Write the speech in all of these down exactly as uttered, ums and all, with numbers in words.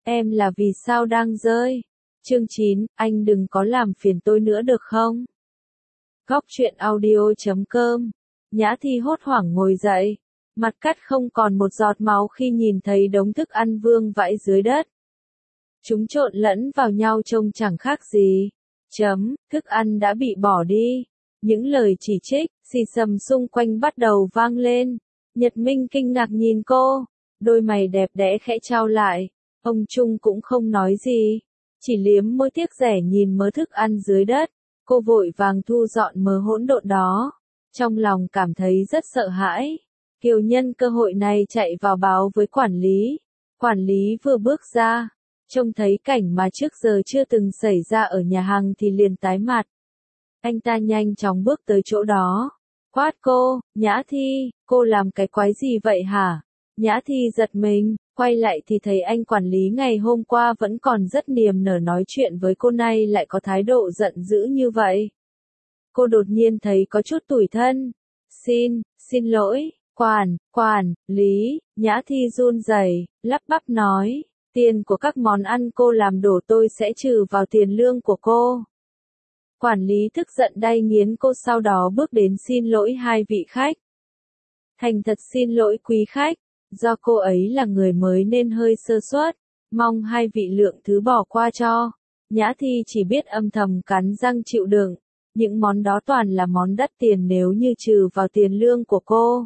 Em là vì sao đang rơi. Chương chín, anh đừng có làm phiền tôi nữa được không? Góc truyện audio chấm com. Nhã Thi hốt hoảng ngồi dậy, mặt cắt không còn một giọt máu khi nhìn thấy đống thức ăn vương vãi dưới đất. Chúng trộn lẫn vào nhau trông chẳng khác gì. Chấm, thức ăn đã bị bỏ đi. Những lời chỉ trích, xì xầm xung quanh bắt đầu vang lên. Nhật Minh kinh ngạc nhìn cô, đôi mày đẹp đẽ khẽ trao lại. Ông Trung cũng không nói gì, chỉ liếm môi tiếc rẻ nhìn mớ thức ăn dưới đất. Cô vội vàng thu dọn mớ hỗn độn đó, trong lòng cảm thấy rất sợ hãi. Kiều nhân cơ hội này chạy vào báo với quản lý. Quản lý vừa bước ra, trông thấy cảnh mà trước giờ chưa từng xảy ra ở nhà hàng thì liền tái mặt. Anh ta nhanh chóng bước tới chỗ đó, quát cô, Nhã Thi, cô làm cái quái gì vậy hả? Nhã Thi giật mình, quay lại thì thấy anh quản lý ngày hôm qua vẫn còn rất niềm nở nói chuyện với cô, nay lại có thái độ giận dữ như vậy. Cô đột nhiên thấy có chút tủi thân. Xin, xin lỗi, quản, quản, lý. Nhã Thi run rẩy, lắp bắp nói, tiền của các món ăn cô làm đổ tôi sẽ trừ vào tiền lương của cô. Quản lý tức giận đay nghiến cô, sau đó bước đến xin lỗi hai vị khách. Thành thật xin lỗi quý khách, do cô ấy là người mới nên hơi sơ suất, mong hai vị lượng thứ bỏ qua cho. Nhã Thi chỉ biết âm thầm cắn răng chịu đựng, những món đó toàn là món đắt tiền, nếu như trừ vào tiền lương của cô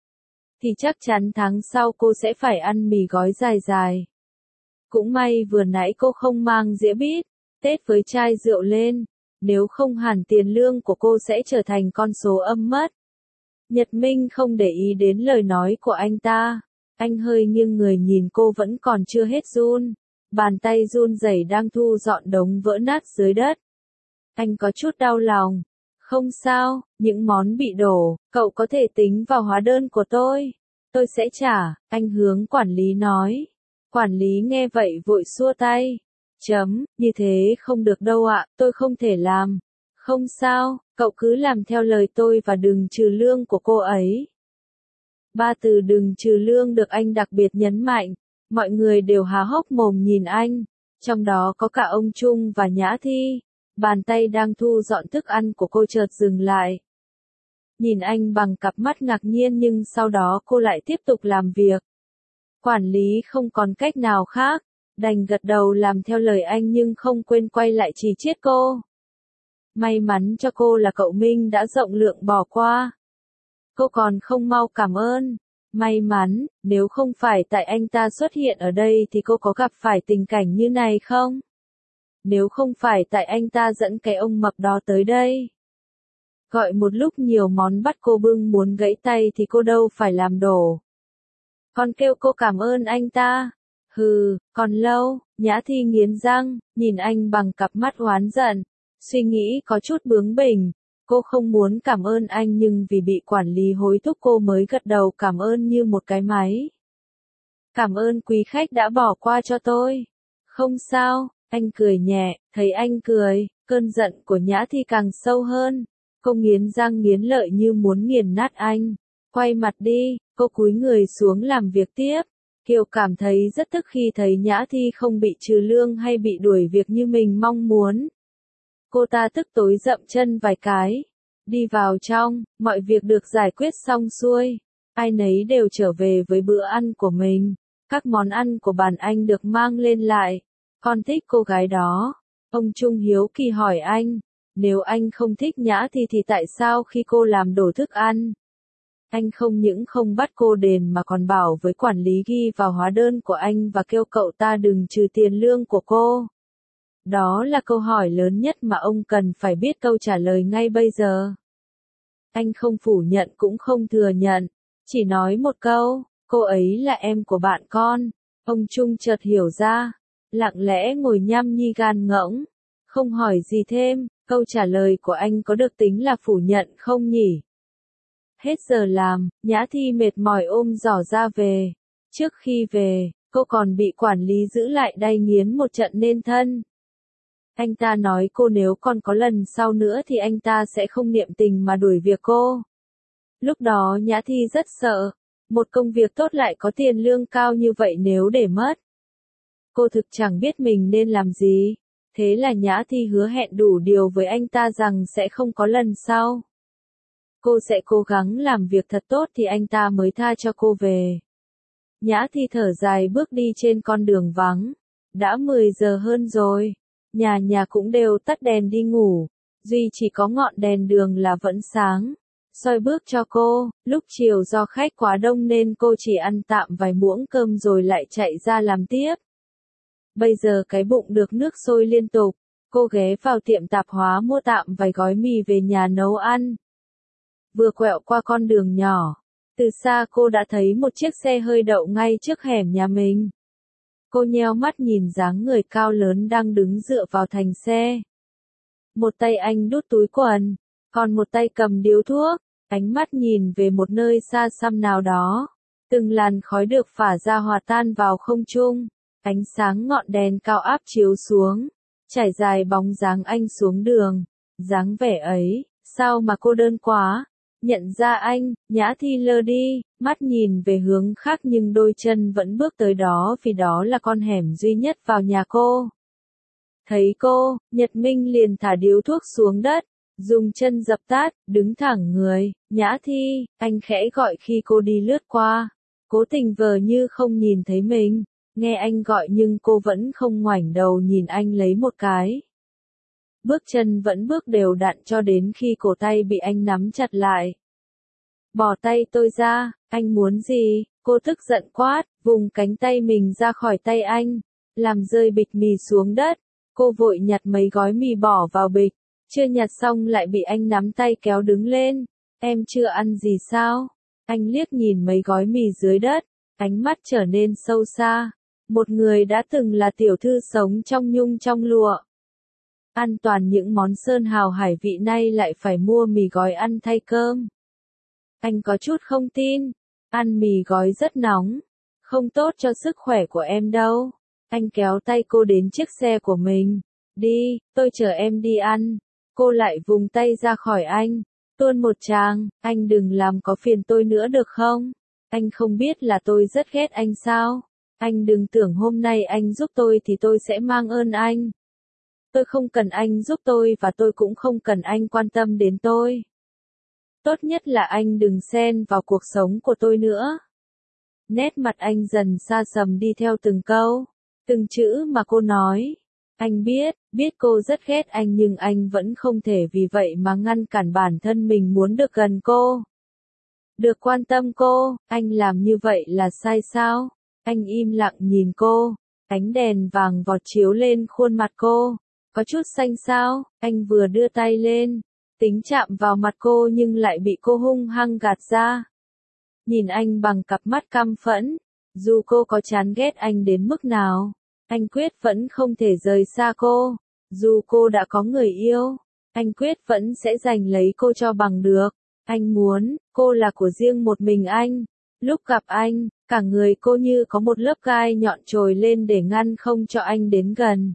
thì chắc chắn tháng sau cô sẽ phải ăn mì gói dài dài. Cũng may vừa nãy cô không mang dĩa bít tết với chai rượu lên, nếu không hẳn tiền lương của cô sẽ trở thành con số âm mất. Nhật Minh không để ý đến lời nói của anh ta, anh hơi nghiêng người nhìn cô vẫn còn chưa hết run, bàn tay run rẩy đang thu dọn đống vỡ nát dưới đất. Anh có chút đau lòng. Không sao, những món bị đổ, cậu có thể tính vào hóa đơn của tôi. Tôi sẽ trả, anh hướng quản lý nói. Quản lý nghe vậy vội xua tay. Chấm, như thế không được đâu ạ, tôi không thể làm. Không sao, cậu cứ làm theo lời tôi và đừng trừ lương của cô ấy. Ba từ đừng trừ lương được anh đặc biệt nhấn mạnh. Mọi người đều há hốc mồm nhìn anh, trong đó có cả ông Trung và Nhã Thi. Bàn tay đang thu dọn thức ăn của cô chợt dừng lại. Nhìn anh bằng cặp mắt ngạc nhiên, nhưng sau đó cô lại tiếp tục làm việc. Quản lý không còn cách nào khác, đành gật đầu làm theo lời anh, nhưng không quên quay lại chỉ trích cô. May mắn cho cô là cậu Minh đã rộng lượng bỏ qua. Cô còn không mau cảm ơn. May mắn, nếu không phải tại anh ta xuất hiện ở đây thì cô có gặp phải tình cảnh như này không? Nếu không phải tại anh ta dẫn cái ông mập đó tới đây, gọi một lúc nhiều món bắt cô bưng muốn gãy tay thì cô đâu phải làm đổ. Còn kêu cô cảm ơn anh ta. Hừ, còn lâu. Nhã Thi nghiến răng, nhìn anh bằng cặp mắt oán giận, suy nghĩ có chút bướng bỉnh. Cô không muốn cảm ơn anh, nhưng vì bị quản lý hối thúc cô mới gật đầu cảm ơn như một cái máy. Cảm ơn quý khách đã bỏ qua cho tôi. Không sao. Anh cười nhẹ, thấy anh cười, cơn giận của Nhã Thi càng sâu hơn. Cô nghiến răng nghiến lợi như muốn nghiền nát anh. Quay mặt đi, cô cúi người xuống làm việc tiếp. Kiều cảm thấy rất tức khi thấy Nhã Thi không bị trừ lương hay bị đuổi việc như mình mong muốn. Cô ta tức tối dậm chân vài cái. Đi vào trong, mọi việc được giải quyết xong xuôi. Ai nấy đều trở về với bữa ăn của mình. Các món ăn của bàn anh được mang lên lại. Con thích cô gái đó. Ông Trung hiếu kỳ hỏi anh, nếu anh không thích Nhã Thi thì tại sao khi cô làm đổ thức ăn, anh không những không bắt cô đền mà còn bảo với quản lý ghi vào hóa đơn của anh và kêu cậu ta đừng trừ tiền lương của cô? Đó là câu hỏi lớn nhất mà ông cần phải biết câu trả lời ngay bây giờ. Anh không phủ nhận cũng không thừa nhận, chỉ nói một câu, cô ấy là em của bạn con. Ông Trung chợt hiểu ra, lặng lẽ ngồi nhăm nhi gan ngỗng, không hỏi gì thêm. Câu trả lời của anh có được tính là phủ nhận không nhỉ? Hết giờ làm, Nhã Thi mệt mỏi ôm giỏ ra về. Trước khi về, cô còn bị quản lý giữ lại đay nghiến một trận nên thân. Anh ta nói cô nếu còn có lần sau nữa thì anh ta sẽ không niệm tình mà đuổi việc cô. Lúc đó Nhã Thi rất sợ, một công việc tốt lại có tiền lương cao như vậy nếu để mất, Cô thực chẳng biết mình nên làm gì. Thế là Nhã Thi hứa hẹn đủ điều với anh ta rằng sẽ không có lần sau. Cô sẽ cố gắng làm việc thật tốt thì anh ta mới tha cho cô về. Nhã Thi thở dài bước đi trên con đường vắng. Đã mười giờ hơn rồi. Nhà nhà cũng đều tắt đèn đi ngủ. Duy chỉ có ngọn đèn đường là vẫn sáng. Soi bước cho cô. Lúc chiều do khách quá đông nên cô chỉ ăn tạm vài muỗng cơm rồi lại chạy ra làm tiếp. Bây giờ cái bụng được nước sôi liên tục. Cô ghé vào tiệm tạp hóa mua tạm vài gói mì về nhà nấu ăn. Vừa quẹo qua con đường nhỏ. Từ xa cô đã thấy một chiếc xe hơi đậu ngay trước hẻm nhà mình. Cô nheo mắt nhìn dáng người cao lớn đang đứng dựa vào thành xe. Một tay anh đút túi quần, còn một tay cầm điếu thuốc, ánh mắt nhìn về một nơi xa xăm nào đó. Từng làn khói được phả ra hòa tan vào không trung, ánh sáng ngọn đèn cao áp chiếu xuống, trải dài bóng dáng anh xuống đường. Dáng vẻ ấy, sao mà cô đơn quá. Nhận ra anh, Nhã Thi lơ đi, mắt nhìn về hướng khác nhưng đôi chân vẫn bước tới đó vì đó là con hẻm duy nhất vào nhà cô. Thấy cô, Nhật Minh liền thả điếu thuốc xuống đất, dùng chân dập tắt, đứng thẳng người. Nhã Thi, anh khẽ gọi khi cô đi lướt qua. Cố tình vờ như không nhìn thấy mình, nghe anh gọi nhưng cô vẫn không ngoảnh đầu nhìn anh lấy một cái. Bước chân vẫn bước đều đặn cho đến khi cổ tay bị anh nắm chặt lại. Bỏ tay tôi ra, anh muốn gì? Cô tức giận quát, vùng cánh tay mình ra khỏi tay anh, làm rơi bịch mì xuống đất. Cô vội nhặt mấy gói mì bỏ vào bịch, chưa nhặt xong lại bị anh nắm tay kéo đứng lên. Em chưa ăn gì sao? Anh liếc nhìn mấy gói mì dưới đất, ánh mắt trở nên sâu xa. Một người đã từng là tiểu thư sống trong nhung trong lụa. Ăn toàn những món sơn hào hải vị nay lại phải mua mì gói ăn thay cơm. Anh có chút không tin, ăn mì gói rất nóng, không tốt cho sức khỏe của em đâu. Anh kéo tay cô đến chiếc xe của mình. Đi, tôi chở em đi ăn. Cô lại vùng tay ra khỏi anh, tuôn một tràng, anh đừng làm có phiền tôi nữa được không? Anh không biết là tôi rất ghét anh sao? Anh đừng tưởng hôm nay anh giúp tôi thì tôi sẽ mang ơn anh. Tôi không cần anh giúp tôi và tôi cũng không cần anh quan tâm đến tôi. Tốt nhất là anh đừng xen vào cuộc sống của tôi nữa. Nét mặt anh dần xa sầm đi theo từng câu, từng chữ mà cô nói. Anh biết, biết cô rất ghét anh nhưng anh vẫn không thể vì vậy mà ngăn cản bản thân mình muốn được gần cô. Được quan tâm cô, anh làm như vậy là sai sao? Anh im lặng nhìn cô, ánh đèn vàng vọt chiếu lên khuôn mặt cô. Có chút xanh xao, anh vừa đưa tay lên, tính chạm vào mặt cô nhưng lại bị cô hung hăng gạt ra. Nhìn anh bằng cặp mắt căm phẫn, dù cô có chán ghét anh đến mức nào, anh quyết vẫn không thể rời xa cô. Dù cô đã có người yêu, anh quyết vẫn sẽ giành lấy cô cho bằng được. Anh muốn, cô là của riêng một mình anh. Lúc gặp anh, cả người cô như có một lớp gai nhọn trồi lên để ngăn không cho anh đến gần.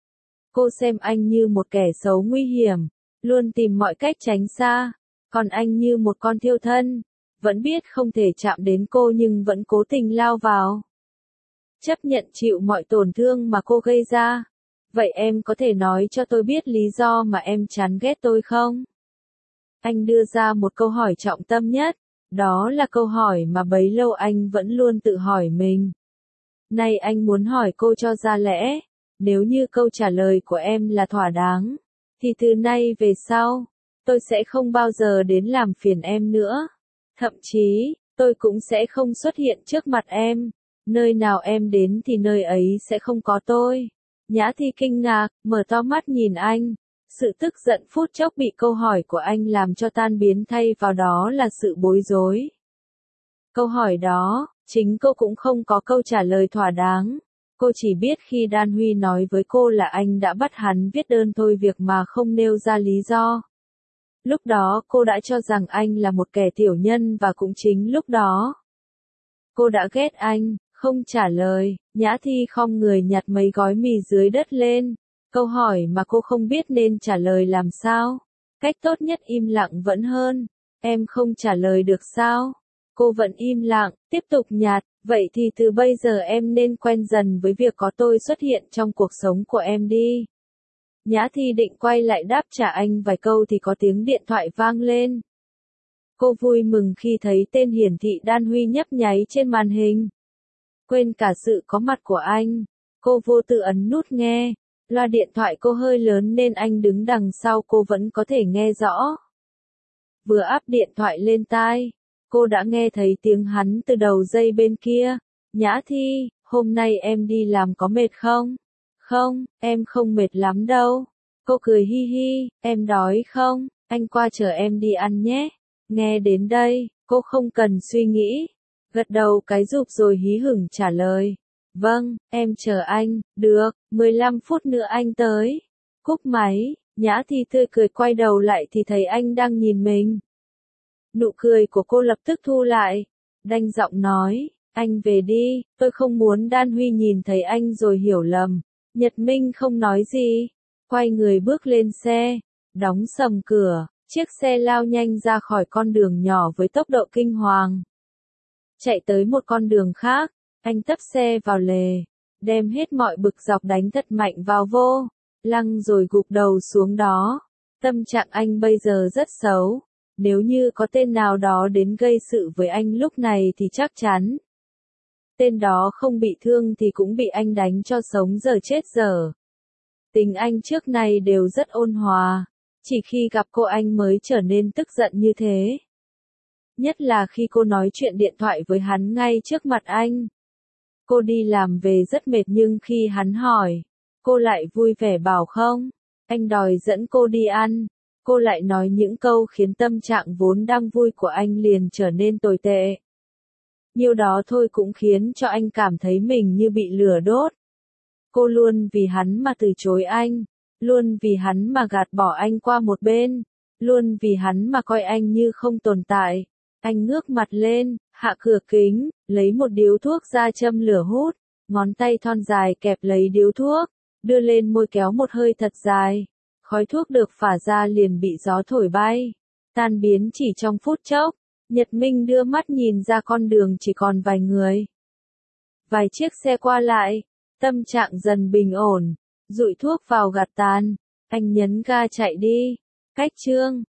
Cô xem anh như một kẻ xấu nguy hiểm, luôn tìm mọi cách tránh xa, còn anh như một con thiêu thân, vẫn biết không thể chạm đến cô nhưng vẫn cố tình lao vào. Chấp nhận chịu mọi tổn thương mà cô gây ra. Vậy em có thể nói cho tôi biết lý do mà em chán ghét tôi không? Anh đưa ra một câu hỏi trọng tâm nhất, đó là câu hỏi mà bấy lâu anh vẫn luôn tự hỏi mình. Nay anh muốn hỏi cô cho ra lẽ. Nếu như câu trả lời của em là thỏa đáng, thì từ nay về sau, tôi sẽ không bao giờ đến làm phiền em nữa. Thậm chí, tôi cũng sẽ không xuất hiện trước mặt em. Nơi nào em đến thì nơi ấy sẽ không có tôi. Nhã Thi kinh ngạc, mở to mắt nhìn anh. Sự tức giận phút chốc bị câu hỏi của anh làm cho tan biến thay vào đó là sự bối rối. Câu hỏi đó, chính cô cũng không có câu trả lời thỏa đáng. Cô chỉ biết khi Đan Huy nói với cô là anh đã bắt hắn viết đơn thôi việc mà không nêu ra lý do. Lúc đó cô đã cho rằng anh là một kẻ tiểu nhân và cũng chính lúc đó cô đã ghét anh. Không trả lời, Nhã Thi khom người nhặt mấy gói mì dưới đất lên. Câu hỏi mà cô không biết nên trả lời làm sao. Cách tốt nhất im lặng vẫn hơn. Em không trả lời được sao? Cô vẫn im lặng, tiếp tục nhặt, Vậy thì từ bây giờ em nên quen dần với việc có tôi xuất hiện trong cuộc sống của em đi. Nhã Thi định quay lại đáp trả anh vài câu thì có tiếng điện thoại vang lên. Cô vui mừng khi thấy tên hiển thị Đan Huy nhấp nháy trên màn hình. Quên cả sự có mặt của anh, cô vô tư ấn nút nghe. Loa điện thoại cô hơi lớn nên anh đứng đằng sau cô vẫn có thể nghe rõ. Vừa áp điện thoại lên tai, cô đã nghe thấy tiếng hắn từ đầu dây bên kia. Nhã Thi, hôm nay em đi làm có mệt không? Không, em không mệt lắm đâu. Cô cười hi hi, em đói không? Anh qua chờ em đi ăn nhé. Nghe đến đây, cô không cần suy nghĩ. Gật đầu cái rụp rồi hí hửng trả lời. Vâng, em chờ anh, được, mười lăm phút nữa anh tới. Cúp máy, Nhã Thi tươi cười quay đầu lại thì thấy anh đang nhìn mình. Nụ cười của cô lập tức thu lại. Đanh giọng nói, anh về đi, tôi không muốn Đan Huy nhìn thấy anh rồi hiểu lầm. Nhật Minh không nói gì, quay người bước lên xe, đóng sầm cửa, chiếc xe lao nhanh ra khỏi con đường nhỏ với tốc độ kinh hoàng. Chạy tới một con đường khác, anh tấp xe vào lề, đem hết mọi bực dọc đánh thật mạnh vào vô, lăng rồi gục đầu xuống đó. Tâm trạng anh bây giờ rất xấu, nếu như có tên nào đó đến gây sự với anh lúc này thì chắc chắn. Tên đó không bị thương thì cũng bị anh đánh cho sống dở chết dở. Tính anh trước này đều rất ôn hòa, chỉ khi gặp cô anh mới trở nên tức giận như thế. Nhất là khi cô nói chuyện điện thoại với hắn ngay trước mặt anh. Cô đi làm về rất mệt nhưng khi hắn hỏi, cô lại vui vẻ bảo không, anh đòi dẫn cô đi ăn. Cô lại nói những câu khiến tâm trạng vốn đang vui của anh liền trở nên tồi tệ. Nhiêu đó thôi cũng khiến cho anh cảm thấy mình như bị lửa đốt. Cô luôn vì hắn mà từ chối anh, luôn vì hắn mà gạt bỏ anh qua một bên, luôn vì hắn mà coi anh như không tồn tại. Anh ngước mặt lên, hạ cửa kính, lấy một điếu thuốc ra châm lửa hút, ngón tay thon dài kẹp lấy điếu thuốc, đưa lên môi kéo một hơi thật dài. Khói thuốc được phả ra liền bị gió thổi bay, tan biến chỉ trong phút chốc. Nhật Minh đưa mắt nhìn ra con đường chỉ còn vài người. Vài chiếc xe qua lại, tâm trạng dần bình ổn, dụi thuốc vào gạt tàn, anh nhấn ga chạy đi. Cách chương